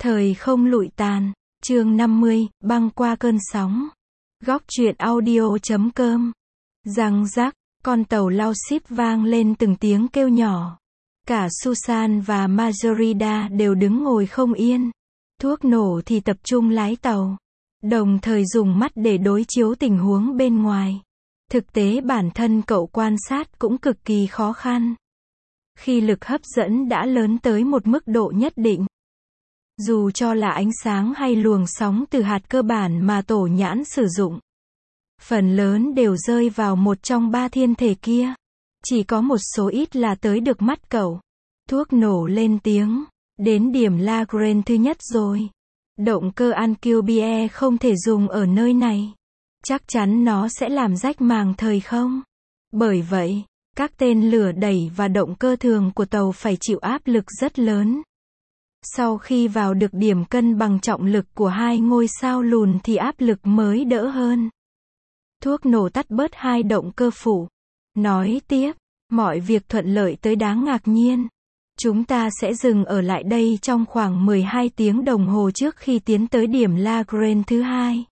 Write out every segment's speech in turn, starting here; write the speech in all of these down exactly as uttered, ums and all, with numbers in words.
Thời không lụi tàn, chương năm mươi, băng qua cơn sóng. Góc truyện audio chấm com. Răng rắc, con tàu lao ship vang lên từng tiếng kêu nhỏ. Cả Susan và Margarida đều đứng ngồi không yên. Thuốc nổ thì tập trung lái tàu, đồng thời dùng mắt để đối chiếu tình huống bên ngoài. Thực tế bản thân cậu quan sát cũng cực kỳ khó khăn. Khi lực hấp dẫn đã lớn tới một mức độ nhất định, dù cho là ánh sáng hay luồng sóng từ hạt cơ bản mà tổ nhãn sử dụng, phần lớn đều rơi vào một trong ba thiên thể kia. Chỉ có một số ít là tới được mắt cậu. Thuốc nổ lên tiếng. Đến điểm Lagrange thứ nhất rồi. Động cơ Alcubierre không thể dùng ở nơi này. Chắc chắn nó sẽ làm rách màng thời không. Bởi vậy, các tên lửa đẩy và động cơ thường của tàu phải chịu áp lực rất lớn. Sau khi vào được điểm cân bằng trọng lực của hai ngôi sao lùn thì áp lực mới đỡ hơn. Thuốc nổ tắt bớt hai động cơ phụ. Nói tiếp, mọi việc thuận lợi tới đáng ngạc nhiên. Chúng ta sẽ dừng ở lại đây trong khoảng mười hai tiếng đồng hồ trước khi tiến tới điểm Lagrange thứ hai.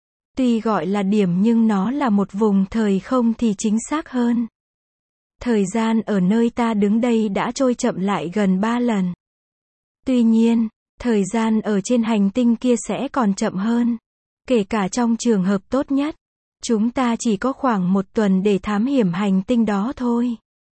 Tuy gọi là điểm nhưng nó là một vùng thời không thì chính xác hơn. Thời gian ở nơi ta đứng đây đã trôi chậm lại gần ba lần. Tuy nhiên, thời gian ở trên hành tinh kia sẽ còn chậm hơn. Kể cả trong trường hợp tốt nhất, chúng ta chỉ có khoảng một tuần để thám hiểm hành tinh đó thôi.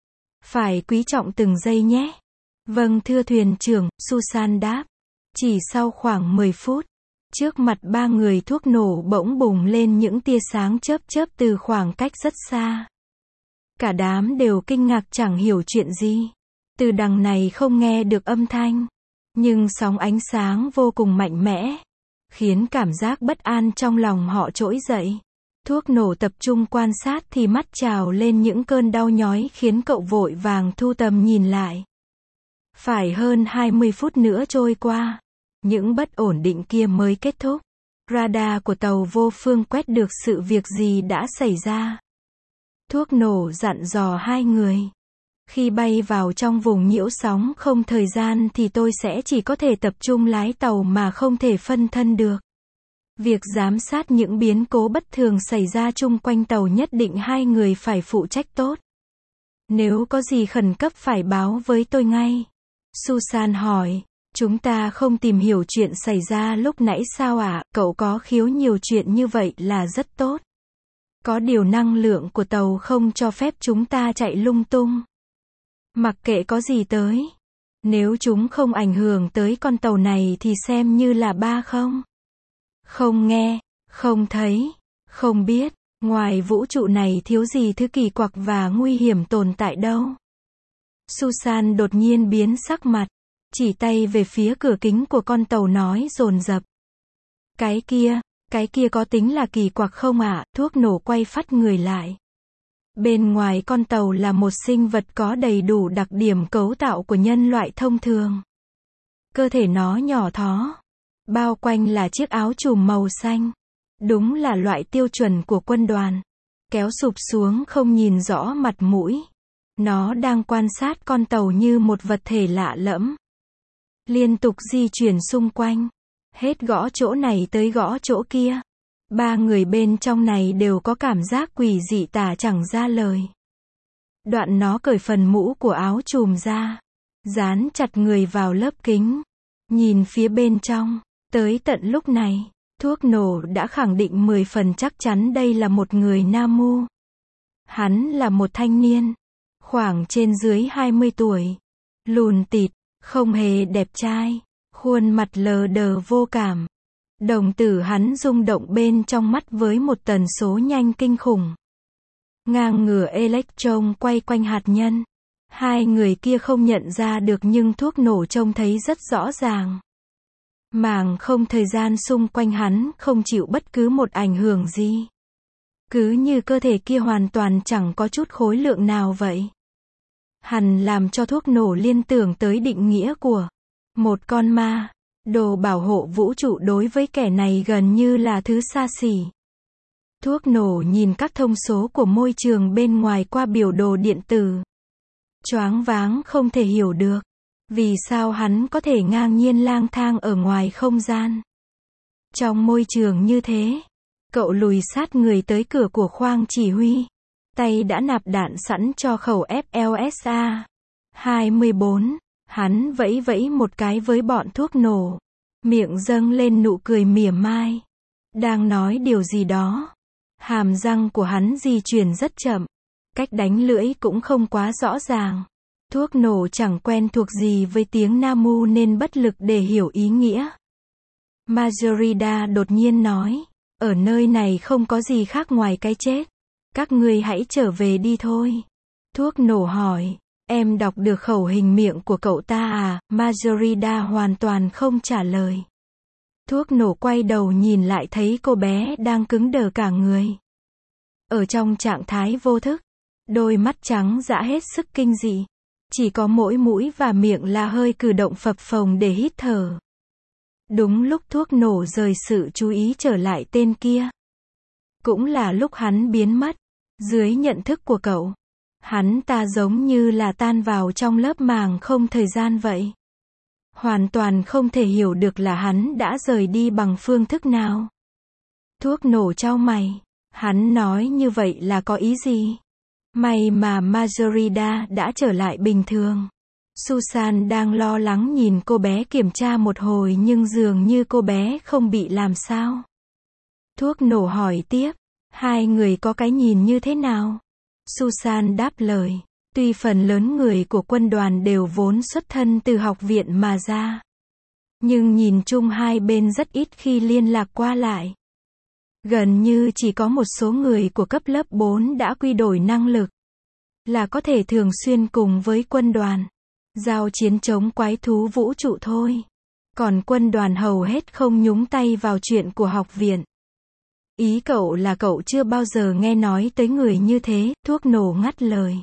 Phải quý trọng từng giây nhé. Vâng thưa thuyền trưởng, Susan đáp. Chỉ sau khoảng mười phút, trước mặt ba người thuốc nổ bỗng bùng lên những tia sáng chớp chớp từ khoảng cách rất xa. Cả đám đều kinh ngạc chẳng hiểu chuyện gì. Từ đằng này không nghe được âm thanh, nhưng sóng ánh sáng vô cùng mạnh mẽ, khiến cảm giác bất an trong lòng họ trỗi dậy. Thuốc nổ tập trung quan sát thì mắt trào lên những cơn đau nhói khiến cậu vội vàng thu tầm nhìn lại. Phải hơn hai mươi phút nữa trôi qua, những bất ổn định kia mới kết thúc. Radar của tàu vô phương quét được sự việc gì đã xảy ra. Thuốc nổ dặn dò hai người. Khi bay vào trong vùng nhiễu sóng không thời gian thì tôi sẽ chỉ có thể tập trung lái tàu mà không thể phân thân được. Việc giám sát những biến cố bất thường xảy ra chung quanh tàu nhất định hai người phải phụ trách tốt. Nếu có gì khẩn cấp phải báo với tôi ngay. Susan hỏi, chúng ta không tìm hiểu chuyện xảy ra lúc nãy sao ạ? À? Cậu có khiếu nhiều chuyện như vậy là rất tốt. Có điều năng lượng của tàu không cho phép chúng ta chạy lung tung. Mặc kệ có gì tới. Nếu chúng không ảnh hưởng tới con tàu này thì xem như là ba không. Không nghe, không thấy, không biết, ngoài vũ trụ này thiếu gì thứ kỳ quặc và nguy hiểm tồn tại đâu. Susan đột nhiên biến sắc mặt, chỉ tay về phía cửa kính của con tàu nói dồn dập. Cái kia, cái kia có tính là kỳ quặc không ạ? À? Thuốc nổ quay phắt người lại. Bên ngoài con tàu là một sinh vật có đầy đủ đặc điểm cấu tạo của nhân loại thông thường. Cơ thể nó nhỏ thó, bao quanh là chiếc áo trùm màu xanh. Đúng là loại tiêu chuẩn của quân đoàn. Kéo sụp xuống không nhìn rõ mặt mũi. Nó đang quan sát con tàu như một vật thể lạ lẫm. Liên tục di chuyển xung quanh. Hết gõ chỗ này tới gõ chỗ kia. Ba người bên trong này đều có cảm giác quỷ dị tả chẳng ra lời. Đoạn nó cởi phần mũ của áo trùm ra. Dán chặt người vào lớp kính. Nhìn phía bên trong. Tới tận lúc này, thuốc nổ đã khẳng định mười phần chắc chắn đây là một người Nam Mu. Hắn là một thanh niên. Khoảng trên dưới hai mươi tuổi. Lùn tịt, không hề đẹp trai. Khuôn mặt lờ đờ vô cảm. Đồng tử hắn rung động bên trong mắt với một tần số nhanh kinh khủng. Ngang ngửa electron quay quanh hạt nhân. Hai người kia không nhận ra được nhưng thuốc nổ trông thấy rất rõ ràng. Màng không thời gian xung quanh hắn không chịu bất cứ một ảnh hưởng gì. Cứ như cơ thể kia hoàn toàn chẳng có chút khối lượng nào vậy. Hẳn làm cho thuốc nổ liên tưởng tới định nghĩa của một con ma. Đồ bảo hộ vũ trụ đối với kẻ này gần như là thứ xa xỉ. Thuốc nổ nhìn các thông số của môi trường bên ngoài qua biểu đồ điện tử. Choáng váng không thể hiểu được. Vì sao hắn có thể ngang nhiên lang thang ở ngoài không gian? Trong môi trường như thế, cậu lùi sát người tới cửa của khoang chỉ huy. Tay đã nạp đạn sẵn cho khẩu F L S A hai mươi bốn. Hắn vẫy vẫy một cái với bọn thuốc nổ. Miệng dâng lên nụ cười mỉa mai. Đang nói điều gì đó. Hàm răng của hắn di chuyển rất chậm. Cách đánh lưỡi cũng không quá rõ ràng. Thuốc nổ chẳng quen thuộc gì với tiếng Namu nên bất lực để hiểu ý nghĩa. Majorida đột nhiên nói. Ở nơi này không có gì khác ngoài cái chết. Các ngươi hãy trở về đi thôi. Thuốc nổ hỏi. Em đọc được khẩu hình miệng của cậu ta à? Majorida hoàn toàn không trả lời. Thuốc nổ quay đầu nhìn lại thấy cô bé đang cứng đờ cả người. Ở trong trạng thái vô thức. Đôi mắt trắng dã hết sức kinh dị. Chỉ có mỗi mũi và miệng là hơi cử động phập phồng để hít thở. Đúng lúc thuốc nổ rời sự chú ý trở lại tên kia. Cũng là lúc hắn biến mất. Dưới nhận thức của cậu, hắn ta giống như là tan vào trong lớp màng không thời gian vậy. Hoàn toàn không thể hiểu được là hắn đã rời đi bằng phương thức nào. Thuốc nổ chau mày. Hắn nói như vậy là có ý gì? May mà Majorida đã trở lại bình thường. Susan đang lo lắng nhìn cô bé kiểm tra một hồi nhưng dường như cô bé không bị làm sao. Thuốc nổ hỏi tiếp. Hai người có cái nhìn như thế nào? Susan đáp lời. Tuy phần lớn người của quân đoàn đều vốn xuất thân từ học viện mà ra. Nhưng nhìn chung hai bên rất ít khi liên lạc qua lại. Gần như chỉ có một số người của cấp lớp bốn đã quy đổi năng lực. Là có thể thường xuyên cùng với quân đoàn. Giao chiến chống quái thú vũ trụ thôi. Còn quân đoàn hầu hết không nhúng tay vào chuyện của học viện. Ý cậu là cậu chưa bao giờ nghe nói tới người như thế, thuốc nổ ngắt lời.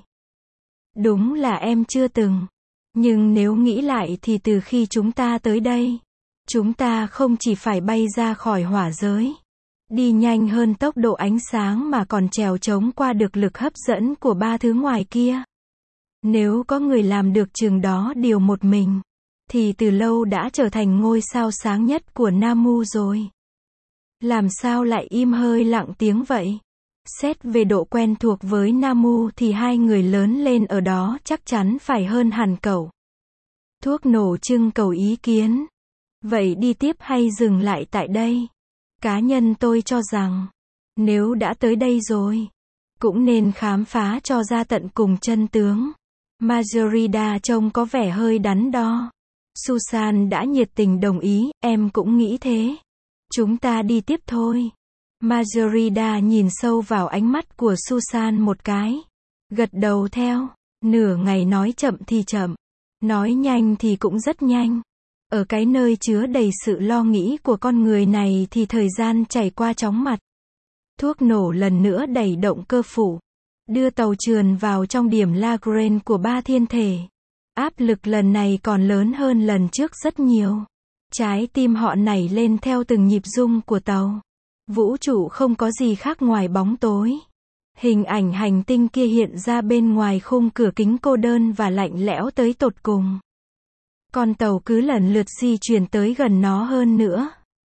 Đúng là em chưa từng. Nhưng nếu nghĩ lại thì từ khi chúng ta tới đây, chúng ta không chỉ phải bay ra khỏi hỏa giới, đi nhanh hơn tốc độ ánh sáng mà còn trèo trống qua được lực hấp dẫn của ba thứ ngoài kia. Nếu có người làm được chừng đó điều một mình, thì từ lâu đã trở thành ngôi sao sáng nhất của Namu rồi. Làm sao lại im hơi lặng tiếng vậy? Xét về độ quen thuộc với Namu thì hai người lớn lên ở đó chắc chắn phải hơn hẳn cậu. Thuốc nổ trưng cầu ý kiến. Vậy đi tiếp hay dừng lại tại đây? Cá nhân tôi cho rằng, nếu đã tới đây rồi, cũng nên khám phá cho ra tận cùng chân tướng. Majorida trông có vẻ hơi đắn đo. Susan đã nhiệt tình đồng ý, em cũng nghĩ thế. Chúng ta đi tiếp thôi. Majorida nhìn sâu vào ánh mắt của Susan một cái. Gật đầu theo. Nửa ngày nói chậm thì chậm. Nói nhanh thì cũng rất nhanh. Ở cái nơi chứa đầy sự lo nghĩ của con người này thì thời gian chảy qua chóng mặt. Thuốc nổ lần nữa đẩy động cơ phụ. Đưa tàu trườn vào trong điểm Lagrange của ba thiên thể. Áp lực lần này còn lớn hơn lần trước rất nhiều. Trái tim họ nảy lên theo từng nhịp rung của tàu. Vũ trụ không có gì khác ngoài bóng tối. Hình ảnh hành tinh kia hiện ra bên ngoài khung cửa kính cô đơn và lạnh lẽo tới tột cùng. Con tàu cứ lần lượt di chuyển tới gần nó hơn nữa.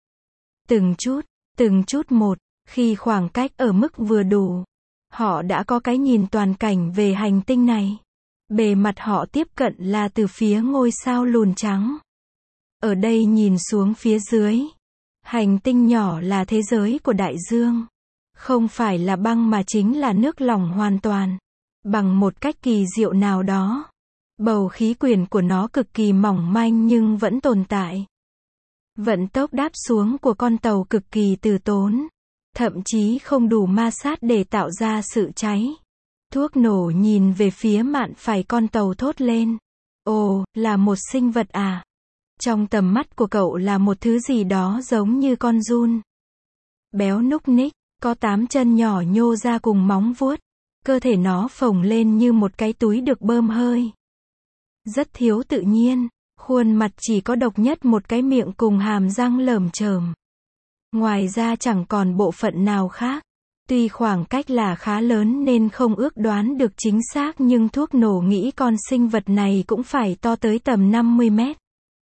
Từng chút, từng chút một, khi khoảng cách ở mức vừa đủ, họ đã có cái nhìn toàn cảnh về hành tinh này. Bề mặt họ tiếp cận là từ phía ngôi sao lùn trắng. Ở đây nhìn xuống phía dưới, hành tinh nhỏ là thế giới của đại dương. Không phải là băng mà chính là nước lỏng hoàn toàn. Bằng một cách kỳ diệu nào đó, bầu khí quyển của nó cực kỳ mỏng manh nhưng vẫn tồn tại. Vận tốc đáp xuống của con tàu cực kỳ từ tốn. Thậm chí không đủ ma sát để tạo ra sự cháy. Thuốc nổ nhìn về phía mạn phải con tàu thốt lên. Ồ, là một sinh vật à? Trong tầm mắt của cậu là một thứ gì đó giống như con giun. Béo núc ních, có tám chân nhỏ nhô ra cùng móng vuốt. Cơ thể nó phồng lên như một cái túi được bơm hơi. Rất thiếu tự nhiên, khuôn mặt chỉ có độc nhất một cái miệng cùng hàm răng lởm chởm. Ngoài ra chẳng còn bộ phận nào khác. Tuy khoảng cách là khá lớn nên không ước đoán được chính xác nhưng thuốc nổ nghĩ con sinh vật này cũng phải to tới tầm năm mươi mét.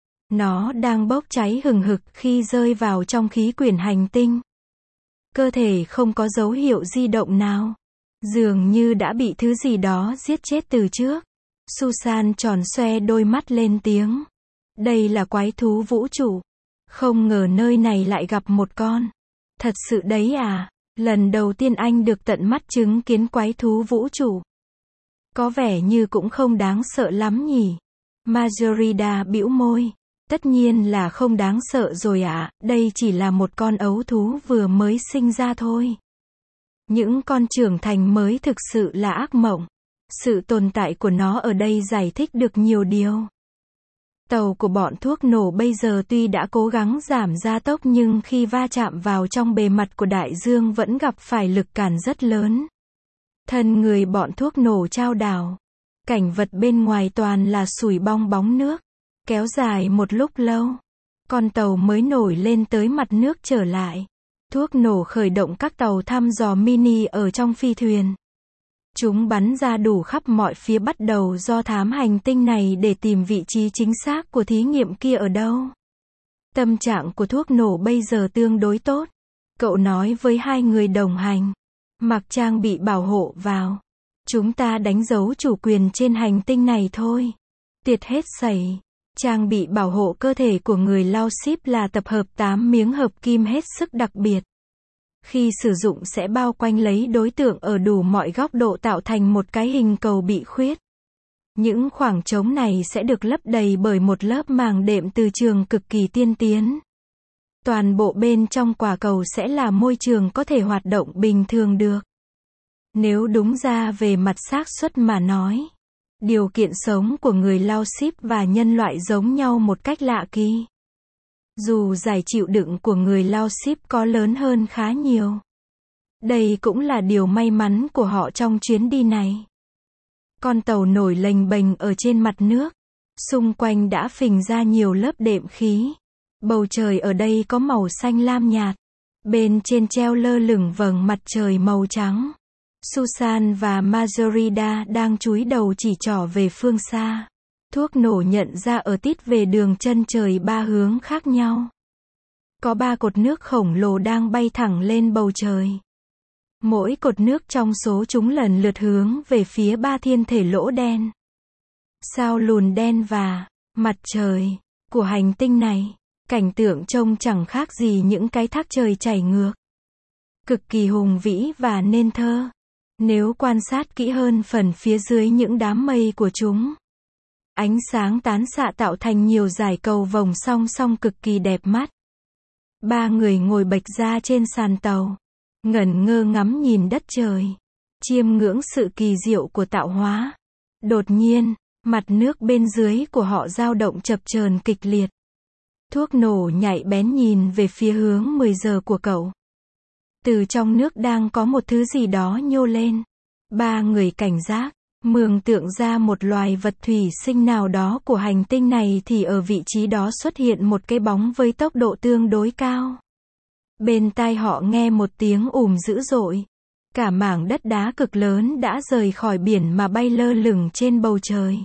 Nó đang bốc cháy hừng hực khi rơi vào trong khí quyển hành tinh. Cơ thể không có dấu hiệu di động nào. Dường như đã bị thứ gì đó giết chết từ trước. Susan tròn xoe đôi mắt lên tiếng. Đây là quái thú vũ trụ. Không ngờ nơi này lại gặp một con. Thật sự đấy à? Lần đầu tiên anh được tận mắt chứng kiến quái thú vũ trụ. Có vẻ như cũng không đáng sợ lắm nhỉ? Margarida bĩu môi. Tất nhiên là không đáng sợ rồi ạ, à, đây chỉ là một con ấu thú vừa mới sinh ra thôi. Những con trưởng thành mới thực sự là ác mộng. Sự tồn tại của nó ở đây giải thích được nhiều điều. Tàu của bọn thuốc nổ bây giờ tuy đã cố gắng giảm gia tốc nhưng khi va chạm vào trong bề mặt của đại dương vẫn gặp phải lực cản rất lớn. Thân người bọn thuốc nổ chao đảo. Cảnh vật bên ngoài toàn là sủi bong bóng nước. Kéo dài một lúc lâu. Con tàu mới nổi lên tới mặt nước trở lại. Thuốc nổ khởi động các tàu thăm dò mini ở trong phi thuyền. Chúng bắn ra đủ khắp mọi phía bắt đầu do thám hành tinh này để tìm vị trí chính xác của thí nghiệm kia ở đâu. Tâm trạng của thuốc nổ bây giờ tương đối tốt. Cậu nói với hai người đồng hành. Mặc trang bị bảo hộ vào. Chúng ta đánh dấu chủ quyền trên hành tinh này thôi. Tiệt hết sẩy. Trang bị bảo hộ cơ thể của người lao ship là tập hợp tám miếng hợp kim hết sức đặc biệt. Khi sử dụng sẽ bao quanh lấy đối tượng ở đủ mọi góc độ tạo thành một cái hình cầu bị khuyết. Những khoảng trống này sẽ được lấp đầy bởi một lớp màng đệm từ trường cực kỳ tiên tiến. Toàn bộ bên trong quả cầu sẽ là môi trường có thể hoạt động bình thường được. Nếu đúng ra về mặt xác suất mà nói, điều kiện sống của người lao ship và nhân loại giống nhau một cách lạ kỳ. Dù giải chịu đựng của người lao ship có lớn hơn khá nhiều. Đây cũng là điều may mắn của họ trong chuyến đi này. Con tàu nổi lềnh bềnh ở trên mặt nước. Xung quanh đã phình ra nhiều lớp đệm khí. Bầu trời ở đây có màu xanh lam nhạt. Bên trên treo lơ lửng vầng mặt trời màu trắng. Susan và Margarida đang chúi đầu chỉ trỏ về phương xa. Thuốc nổ nhận ra ở tít về đường chân trời ba hướng khác nhau. Có ba cột nước khổng lồ đang bay thẳng lên bầu trời. Mỗi cột nước trong số chúng lần lượt hướng về phía ba thiên thể lỗ đen. Sao lùn đen và mặt trời của hành tinh này. Cảnh tượng trông chẳng khác gì những cái thác trời chảy ngược. Cực kỳ hùng vĩ và nên thơ. Nếu quan sát kỹ hơn phần phía dưới những đám mây của chúng. Ánh sáng tán xạ tạo thành nhiều dải cầu vồng song song cực kỳ đẹp mắt. Ba người ngồi bệch ra trên sàn tàu. Ngẩn ngơ ngắm nhìn đất trời. Chiêm ngưỡng sự kỳ diệu của tạo hóa. Đột nhiên, mặt nước bên dưới của họ dao động chập chờn kịch liệt. Thuốc nổ nhạy bén nhìn về phía hướng mười giờ của cậu. Từ trong nước đang có một thứ gì đó nhô lên. Ba người cảnh giác, mường tượng ra một loài vật thủy sinh nào đó của hành tinh này thì ở vị trí đó xuất hiện một cái bóng với tốc độ tương đối cao. Bên tai họ nghe một tiếng ùm dữ dội. Cả mảng đất đá cực lớn đã rời khỏi biển mà bay lơ lửng trên bầu trời.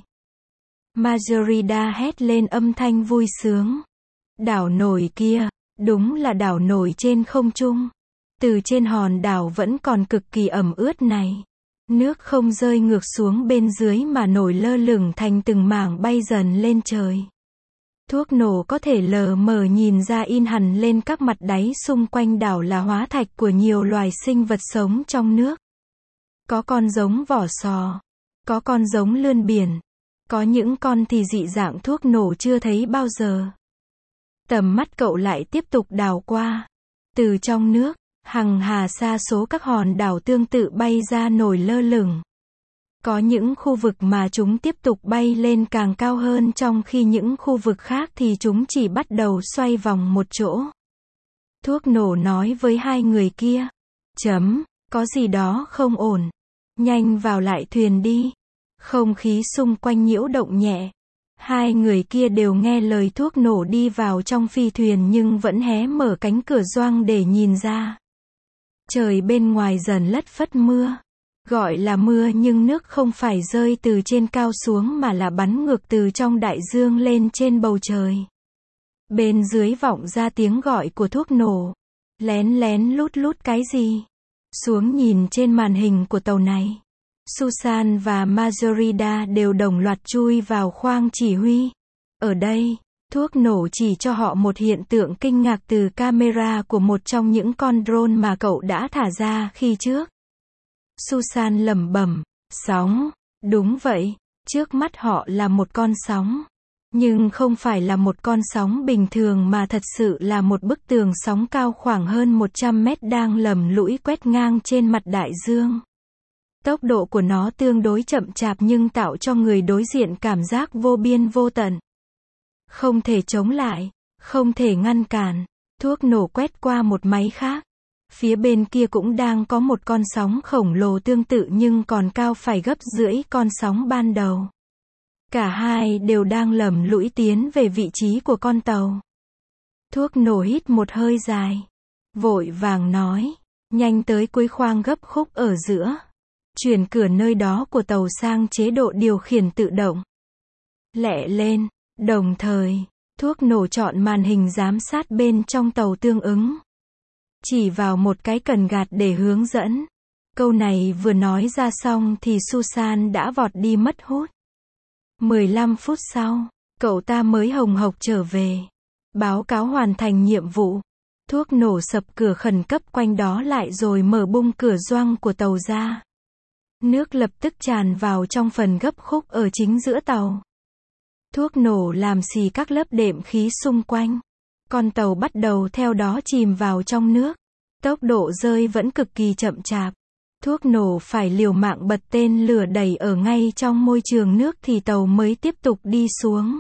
Margarida hét lên âm thanh vui sướng. Đảo nổi kia, đúng là đảo nổi trên không trung. Từ trên hòn đảo vẫn còn cực kỳ ẩm ướt này. Nước không rơi ngược xuống bên dưới mà nổi lơ lửng thành từng mảng bay dần lên trời. Thuốc nổ có thể lờ mờ nhìn ra in hẳn lên các mặt đáy xung quanh đảo là hóa thạch của nhiều loài sinh vật sống trong nước. Có con giống vỏ sò, có con giống lươn biển, có những con thì dị dạng thuốc nổ chưa thấy bao giờ. Tầm mắt cậu lại tiếp tục đào qua. Từ trong nước, hằng hà sa số các hòn đảo tương tự bay ra nổi lơ lửng. Có những khu vực mà chúng tiếp tục bay lên càng cao hơn trong khi những khu vực khác thì chúng chỉ bắt đầu xoay vòng một chỗ. Thuốc nổ nói với hai người kia. Chấm, có gì đó không ổn. Nhanh vào lại thuyền đi. Không khí xung quanh nhiễu động nhẹ. Hai người kia đều nghe lời thuốc nổ đi vào trong phi thuyền nhưng vẫn hé mở cánh cửa gioăng để nhìn ra. Trời bên ngoài dần lất phất mưa. Gọi là mưa nhưng nước không phải rơi từ trên cao xuống mà là bắn ngược từ trong đại dương lên trên bầu trời. Bên dưới vọng ra tiếng gọi của thuốc nổ. Lén lén lút lút cái gì? Xuống nhìn trên màn hình của tàu này. Susan và Majorida đều đồng loạt chui vào khoang chỉ huy. Ở đây, thuốc nổ chỉ cho họ một hiện tượng kinh ngạc từ camera của một trong những con drone mà cậu đã thả ra khi trước. Susan lẩm bẩm, sóng, đúng vậy, trước mắt họ là một con sóng. Nhưng không phải là một con sóng bình thường mà thật sự là một bức tường sóng cao khoảng hơn một trăm mét đang lầm lũi quét ngang trên mặt đại dương. Tốc độ của nó tương đối chậm chạp nhưng tạo cho người đối diện cảm giác vô biên vô tận. Không thể chống lại, không thể ngăn cản. Thuốc nổ quét qua một máy khác. Phía bên kia cũng đang có một con sóng khổng lồ tương tự nhưng còn cao phải gấp rưỡi con sóng ban đầu. Cả hai đều đang lầm lũi tiến về vị trí của con tàu. Thuốc nổ hít một hơi dài. Vội vàng nói, nhanh tới cuối khoang gấp khúc ở giữa. Chuyển cửa nơi đó của tàu sang chế độ điều khiển tự động. Lẹ lên, đồng thời, thuốc nổ chọn màn hình giám sát bên trong tàu tương ứng. Chỉ vào một cái cần gạt để hướng dẫn. Câu này vừa nói ra xong thì Susan đã vọt đi mất hút. mười lăm phút sau, cậu ta mới hồng hộc trở về. Báo cáo hoàn thành nhiệm vụ. Thuốc nổ sập cửa khẩn cấp quanh đó lại rồi mở bung cửa gioăng của tàu ra. Nước lập tức tràn vào trong phần gấp khúc ở chính giữa tàu. Thuốc nổ làm xì các lớp đệm khí xung quanh. Con tàu bắt đầu theo đó chìm vào trong nước. Tốc độ rơi vẫn cực kỳ chậm chạp. Thuốc nổ phải liều mạng bật tên lửa đẩy ở ngay trong môi trường nước thì tàu mới tiếp tục đi xuống.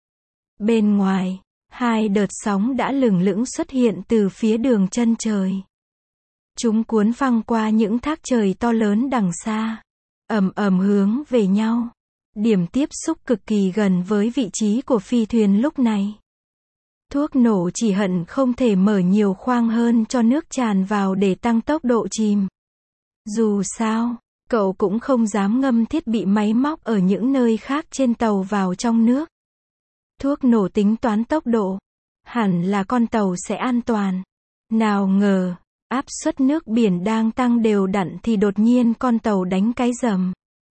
Bên ngoài, hai đợt sóng đã lừng lững xuất hiện từ phía đường chân trời. Chúng cuốn phăng qua những thác trời to lớn đằng xa, ầm ầm hướng về nhau. Điểm tiếp xúc cực kỳ gần với vị trí của phi thuyền lúc này. Thuốc nổ chỉ hận không thể mở nhiều khoang hơn cho nước tràn vào để tăng tốc độ chìm. Dù sao, cậu cũng không dám ngâm thiết bị máy móc ở những nơi khác trên tàu vào trong nước. Thuốc nổ tính toán tốc độ. Hẳn là con tàu sẽ an toàn. Nào ngờ, áp suất nước biển đang tăng đều đặn thì đột nhiên con tàu đánh cái rầm.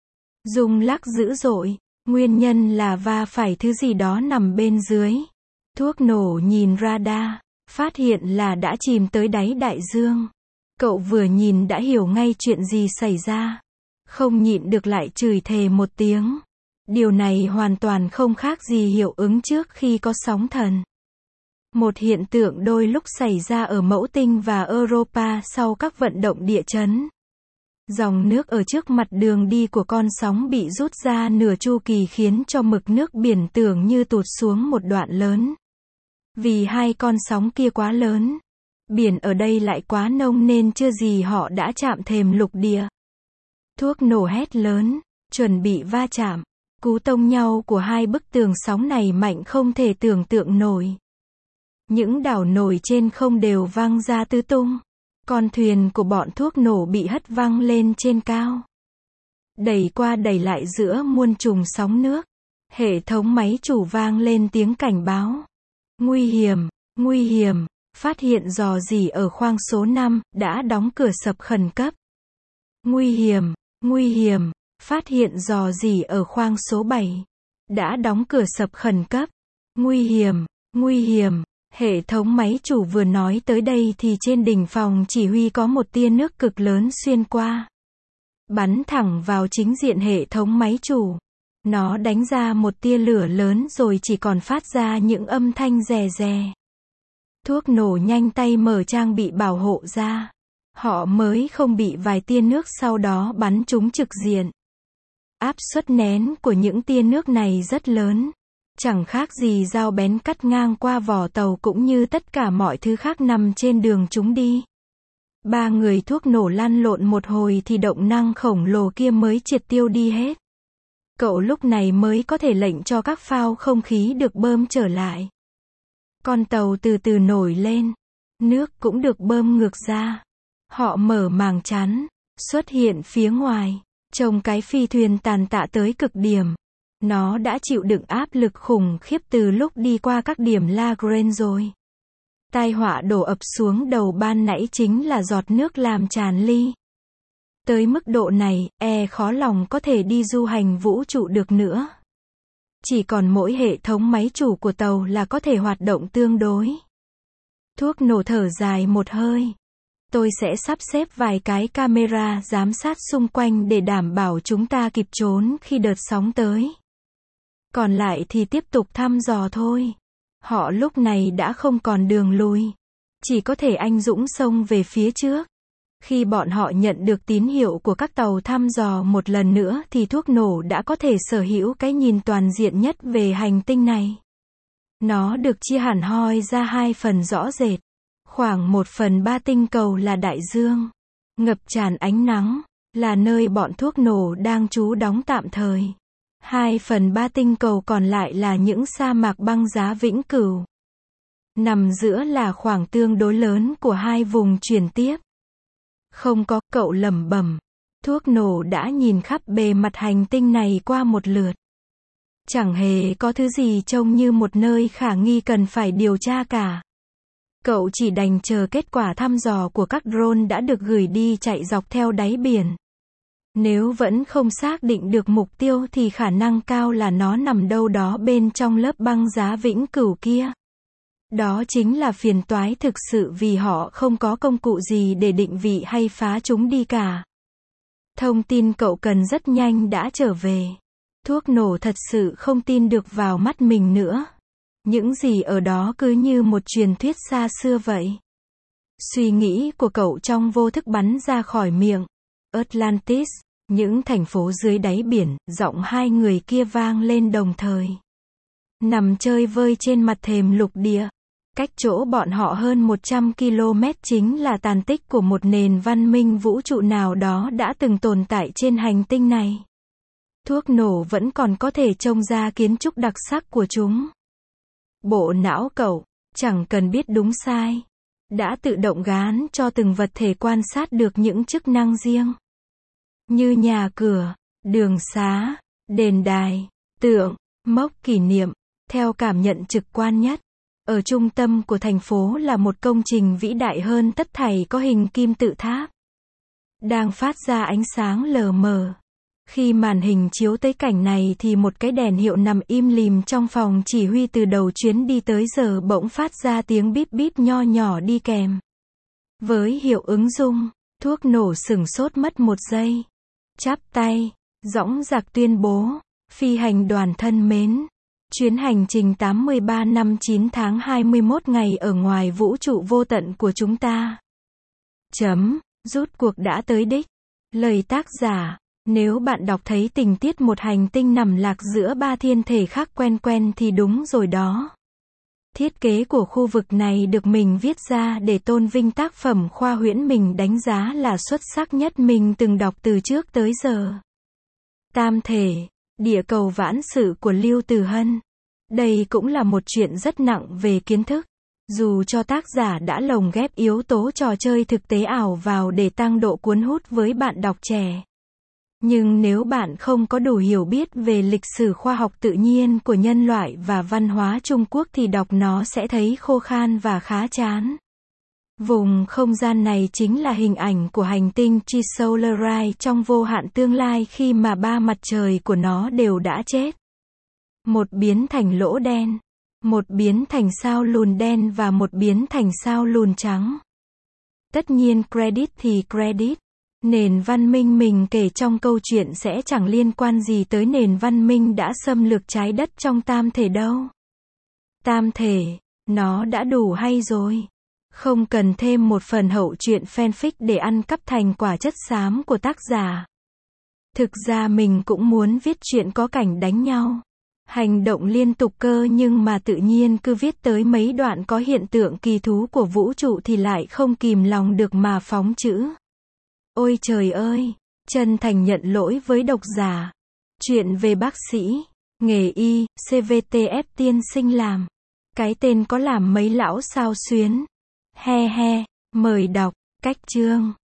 Rung lắc dữ dội. Nguyên nhân là va phải thứ gì đó nằm bên dưới. Thuốc nổ nhìn radar, phát hiện là đã chìm tới đáy đại dương. Cậu vừa nhìn đã hiểu ngay chuyện gì xảy ra. Không nhịn được lại chửi thề một tiếng. Điều này hoàn toàn không khác gì hiệu ứng trước khi có sóng thần. Một hiện tượng đôi lúc xảy ra ở Mẫu Tinh và Europa sau các vận động địa chấn. Dòng nước ở trước mặt đường đi của con sóng bị rút ra nửa chu kỳ khiến cho mực nước biển tưởng như tụt xuống một đoạn lớn. Vì hai con sóng kia quá lớn, biển ở đây lại quá nông nên chưa gì họ đã chạm thềm lục địa. Thuốc nổ hét lớn, chuẩn bị va chạm. Cú tông nhau của hai bức tường sóng này mạnh không thể tưởng tượng nổi. Những đảo nổi trên không đều văng ra tứ tung. Con thuyền của bọn thuốc nổ bị hất văng lên trên cao. Đẩy qua đẩy lại giữa muôn trùng sóng nước. Hệ thống máy chủ vang lên tiếng cảnh báo. Nguy hiểm, nguy hiểm, phát hiện rò rỉ ở khoang số năm, đã đóng cửa sập khẩn cấp. Nguy hiểm, nguy hiểm, phát hiện rò rỉ ở khoang số bảy, đã đóng cửa sập khẩn cấp. Nguy hiểm, nguy hiểm, hệ thống máy chủ vừa nói tới đây thì trên đỉnh phòng chỉ huy có một tia nước cực lớn xuyên qua. Bắn thẳng vào chính diện hệ thống máy chủ. Nó đánh ra một tia lửa lớn rồi chỉ còn phát ra những âm thanh rè rè. Thuốc nổ nhanh tay mở trang bị bảo hộ ra. Họ mới không bị vài tia nước sau đó bắn trúng trực diện. Áp suất nén của những tia nước này rất lớn. Chẳng khác gì dao bén cắt ngang qua vỏ tàu cũng như tất cả mọi thứ khác nằm trên đường chúng đi. Ba người thuốc nổ lăn lộn một hồi thì động năng khổng lồ kia mới triệt tiêu đi hết. Cậu lúc này mới có thể lệnh cho các phao không khí được bơm trở lại. Con tàu từ từ nổi lên. Nước cũng được bơm ngược ra. Họ mở màng chắn, xuất hiện phía ngoài, trông cái phi thuyền tàn tạ tới cực điểm. Nó đã chịu đựng áp lực khủng khiếp từ lúc đi qua các điểm Lagrange rồi. Tai họa đổ ập xuống đầu ban nãy chính là giọt nước làm tràn ly. Tới mức độ này, e khó lòng có thể đi du hành vũ trụ được nữa. Chỉ còn mỗi hệ thống máy chủ của tàu là có thể hoạt động tương đối. Thuốc nổ thở dài một hơi. Tôi sẽ sắp xếp vài cái camera giám sát xung quanh để đảm bảo chúng ta kịp trốn khi đợt sóng tới. Còn lại thì tiếp tục thăm dò thôi. Họ lúc này đã không còn đường lui. Chỉ có thể anh dũng xông về phía trước. Khi bọn họ nhận được tín hiệu của các tàu thăm dò một lần nữa thì thuốc nổ đã có thể sở hữu cái nhìn toàn diện nhất về hành tinh này. Nó được chia hẳn hoi ra hai phần rõ rệt. Khoảng một phần ba tinh cầu là đại dương, ngập tràn ánh nắng, là nơi bọn thuốc nổ đang trú đóng tạm thời. Hai phần ba tinh cầu còn lại là những sa mạc băng giá vĩnh cửu. Nằm giữa là khoảng tương đối lớn của hai vùng chuyển tiếp. Không có, cậu lẩm bẩm. Thuốc nổ đã nhìn khắp bề mặt hành tinh này qua một lượt. Chẳng hề có thứ gì trông như một nơi khả nghi cần phải điều tra cả. Cậu chỉ đành chờ kết quả thăm dò của các drone đã được gửi đi chạy dọc theo đáy biển. Nếu vẫn không xác định được mục tiêu thì khả năng cao là nó nằm đâu đó bên trong lớp băng giá vĩnh cửu kia. Đó chính là phiền toái thực sự vì họ không có công cụ gì để định vị hay phá chúng đi cả. Thông tin cậu cần rất nhanh đã trở về. Thuốc nổ thật sự không tin được vào mắt mình nữa. Những gì ở đó cứ như một truyền thuyết xa xưa vậy. Suy nghĩ của cậu trong vô thức bắn ra khỏi miệng. Atlantis, những thành phố dưới đáy biển, giọng hai người kia vang lên đồng thời. Nằm chơi vơi trên mặt thềm lục địa. Cách chỗ bọn họ hơn một trăm ki lô mét chính là tàn tích của một nền văn minh vũ trụ nào đó đã từng tồn tại trên hành tinh này. Thuốc nổ vẫn còn có thể trông ra kiến trúc đặc sắc của chúng. Bộ não cậu, chẳng cần biết đúng sai, đã tự động gán cho từng vật thể quan sát được những chức năng riêng. Như nhà cửa, đường xá, đền đài, tượng, mốc kỷ niệm, theo cảm nhận trực quan nhất. Ở trung tâm của thành phố là một công trình vĩ đại hơn tất thảy có hình kim tự tháp. Đang phát ra ánh sáng lờ mờ. Khi màn hình chiếu tới cảnh này thì một cái đèn hiệu nằm im lìm trong phòng chỉ huy từ đầu chuyến đi tới giờ bỗng phát ra tiếng bíp bíp nho nhỏ đi kèm. Với hiệu ứng rung, thuốc nổ sửng sốt mất một giây. Chắp tay, dõng dạc tuyên bố, phi hành đoàn thân mến. Chuyến hành trình tám mươi ba năm chín tháng hai mươi mốt ngày ở ngoài vũ trụ vô tận của chúng ta. Chấm, rút cuộc đã tới đích. Lời tác giả. Nếu bạn đọc thấy tình tiết một hành tinh nằm lạc giữa ba thiên thể khác quen quen thì đúng rồi đó. Thiết kế của khu vực này được mình viết ra để tôn vinh tác phẩm khoa huyễn mình đánh giá là xuất sắc nhất mình từng đọc từ trước tới giờ. Tam thể, địa cầu vãn sự của Lưu Từ Hân. Đây cũng là một chuyện rất nặng về kiến thức. Dù cho tác giả đã lồng ghép yếu tố trò chơi thực tế ảo vào để tăng độ cuốn hút với bạn đọc trẻ. Nhưng nếu bạn không có đủ hiểu biết về lịch sử khoa học tự nhiên của nhân loại và văn hóa Trung Quốc thì đọc nó sẽ thấy khô khan và khá chán. Vùng không gian này chính là hình ảnh của hành tinh Chrysaoride trong vô hạn tương lai khi mà ba mặt trời của nó đều đã chết. Một biến thành lỗ đen, một biến thành sao lùn đen và một biến thành sao lùn trắng. Tất nhiên credit thì credit. Nền văn minh mình kể trong câu chuyện sẽ chẳng liên quan gì tới nền văn minh đã xâm lược trái đất trong tam thể đâu. Tam thể, nó đã đủ hay rồi. Không cần thêm một phần hậu truyện fanfic để ăn cắp thành quả chất xám của tác giả. Thực ra mình cũng muốn viết chuyện có cảnh đánh nhau. Hành động liên tục cơ nhưng mà tự nhiên cứ viết tới mấy đoạn có hiện tượng kỳ thú của vũ trụ thì lại không kìm lòng được mà phóng chữ. Ôi trời ơi, chân thành nhận lỗi với độc giả. Chuyện về bác sĩ, nghề y, xê vê tê ép tiên sinh làm. Cái tên có làm mấy lão sao xuyến. He he, mời đọc, cách chương.